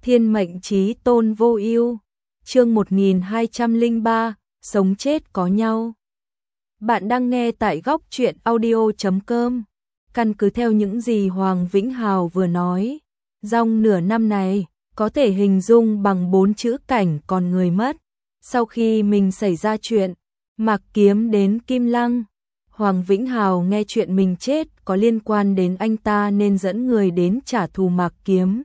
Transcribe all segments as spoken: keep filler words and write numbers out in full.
Thiên mệnh chí tôn vô ưu. Chương một nghìn hai trăm lẻ ba, sống chết có nhau. Bạn đang nghe tại góc truyện audio chấm com. Căn cứ theo những gì Hoàng Vĩnh Hào vừa nói, dòng nửa năm này có thể hình dung bằng bốn chữ cảnh còn người mất. Sau khi mình xảy ra chuyện, Mạc Kiếm đến Kim Lăng, Hoàng Vĩnh Hào nghe chuyện mình chết có liên quan đến anh ta nên dẫn người đến trả thù Mạc Kiếm.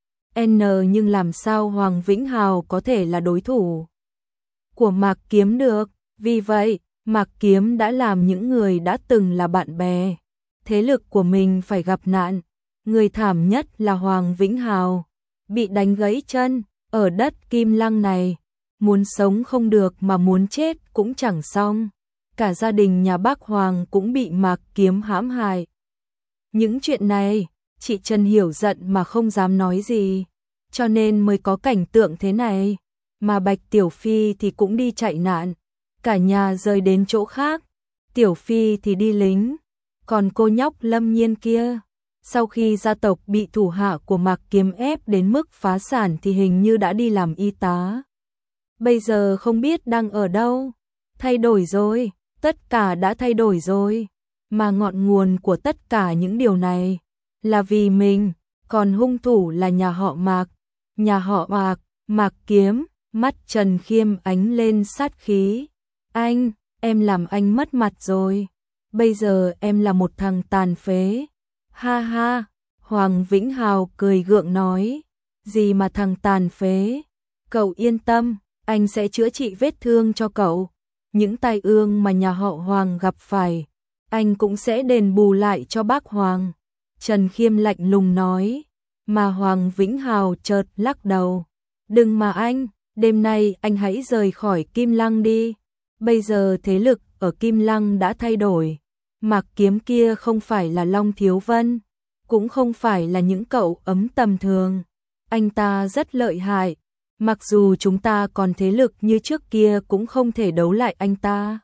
N nhưng làm sao Hoàng Vĩnh Hào có thể là đối thủ của Mạc Kiếm được? Vì vậy, Mạc Kiếm đã làm những người đã từng là bạn bè, thế lực của mình phải gặp nạn. Người thảm nhất là Hoàng Vĩnh Hào, bị đánh gãy chân ở đất Kim Lăng này, muốn sống không được mà muốn chết cũng chẳng xong. Cả gia đình nhà bác Hoàng cũng bị Mạc Kiếm hãm hại. Những chuyện này, chị Trần hiểu giận mà không dám nói gì, cho nên mới có cảnh tượng thế này. Mà Bạch Tiểu Phi thì cũng đi chạy nạn, cả nhà rời đến chỗ khác. Tiểu Phi thì đi lính, còn cô nhóc Lâm Nhiên kia, sau khi gia tộc bị thủ hạ của Mạc Kiếm ép đến mức phá sản thì hình như đã đi làm y tá. Bây giờ không biết đang ở đâu. Thay đổi rồi, tất cả đã thay đổi rồi. Mà ngọn nguồn của tất cả những điều này là vì mình, còn hung thủ là nhà họ Mạc. Nhà họ Mạc, Mạc Kiếm, mắt Trần Khiêm ánh lên sát khí. Anh, em làm anh mất mặt rồi. Bây giờ em là một thằng tàn phế. Ha ha, Hoàng Vĩnh Hào cười gượng nói. Gì mà thằng tàn phế? Cậu yên tâm, anh sẽ chữa trị vết thương cho cậu. Những tai ương mà nhà họ Hoàng gặp phải, anh cũng sẽ đền bù lại cho bác Hoàng. Trần Khiêm lạnh lùng nói. Mà Hoàng Vĩnh Hào chợt lắc đầu. Đừng mà anh, đêm nay anh hãy rời khỏi Kim Lăng đi. Bây giờ thế lực ở Kim Lăng đã thay đổi. Mạc Kiếm kia không phải là Long Thiếu Vân, cũng không phải là những cậu ấm tầm thường. Anh ta rất lợi hại, mặc dù chúng ta còn thế lực như trước kia cũng không thể đấu lại anh ta.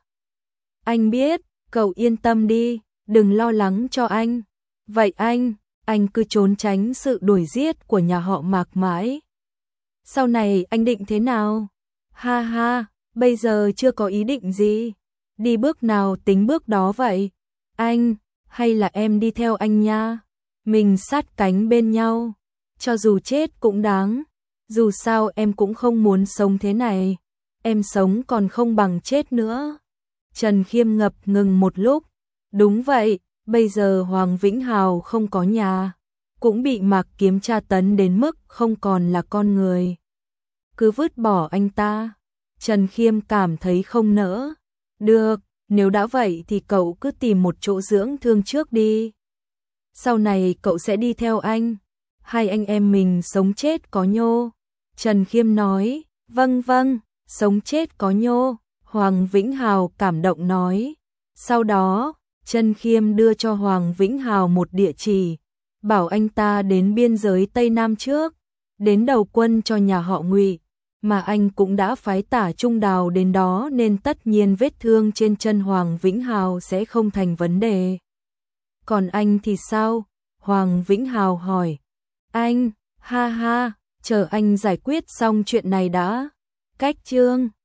Anh biết, cậu yên tâm đi, đừng lo lắng cho anh. Vậy anh, anh cứ trốn tránh sự đuổi giết của nhà họ Mạc mãi. Sau này anh định thế nào? Ha ha, bây giờ chưa có ý định gì. Đi bước nào tính bước đó vậy. Anh, hay là em đi theo anh nha. Mình sát cánh bên nhau, cho dù chết cũng đáng. Dù sao em cũng không muốn sống thế này. Em sống còn không bằng chết nữa. Trần Khiêm ngập ngừng một lúc. Đúng vậy, bây giờ Hoàng Vĩnh Hào không có nhà, cũng bị Mạc Kiếm tra tấn đến mức không còn là con người. Cứ vứt bỏ anh ta. Trần Khiêm cảm thấy không nỡ. Được, nếu đã vậy thì cậu cứ tìm một chỗ dưỡng thương trước đi. Sau này cậu sẽ đi theo anh. Hai anh em mình sống chết có nhô. Trần Khiêm nói. Vâng vâng, sống chết có nhô. Hoàng Vĩnh Hào cảm động nói. Sau đó, Trần Khiêm đưa cho Hoàng Vĩnh Hào một địa chỉ, bảo anh ta đến biên giới Tây Nam trước, đến đầu quân cho nhà họ Ngụy, mà anh cũng đã phái Tả Trung Đào đến đó nên tất nhiên vết thương trên chân Hoàng Vĩnh Hào sẽ không thành vấn đề. Còn anh thì sao? Hoàng Vĩnh Hào hỏi. Anh, ha ha, chờ anh giải quyết xong chuyện này đã. Cách chương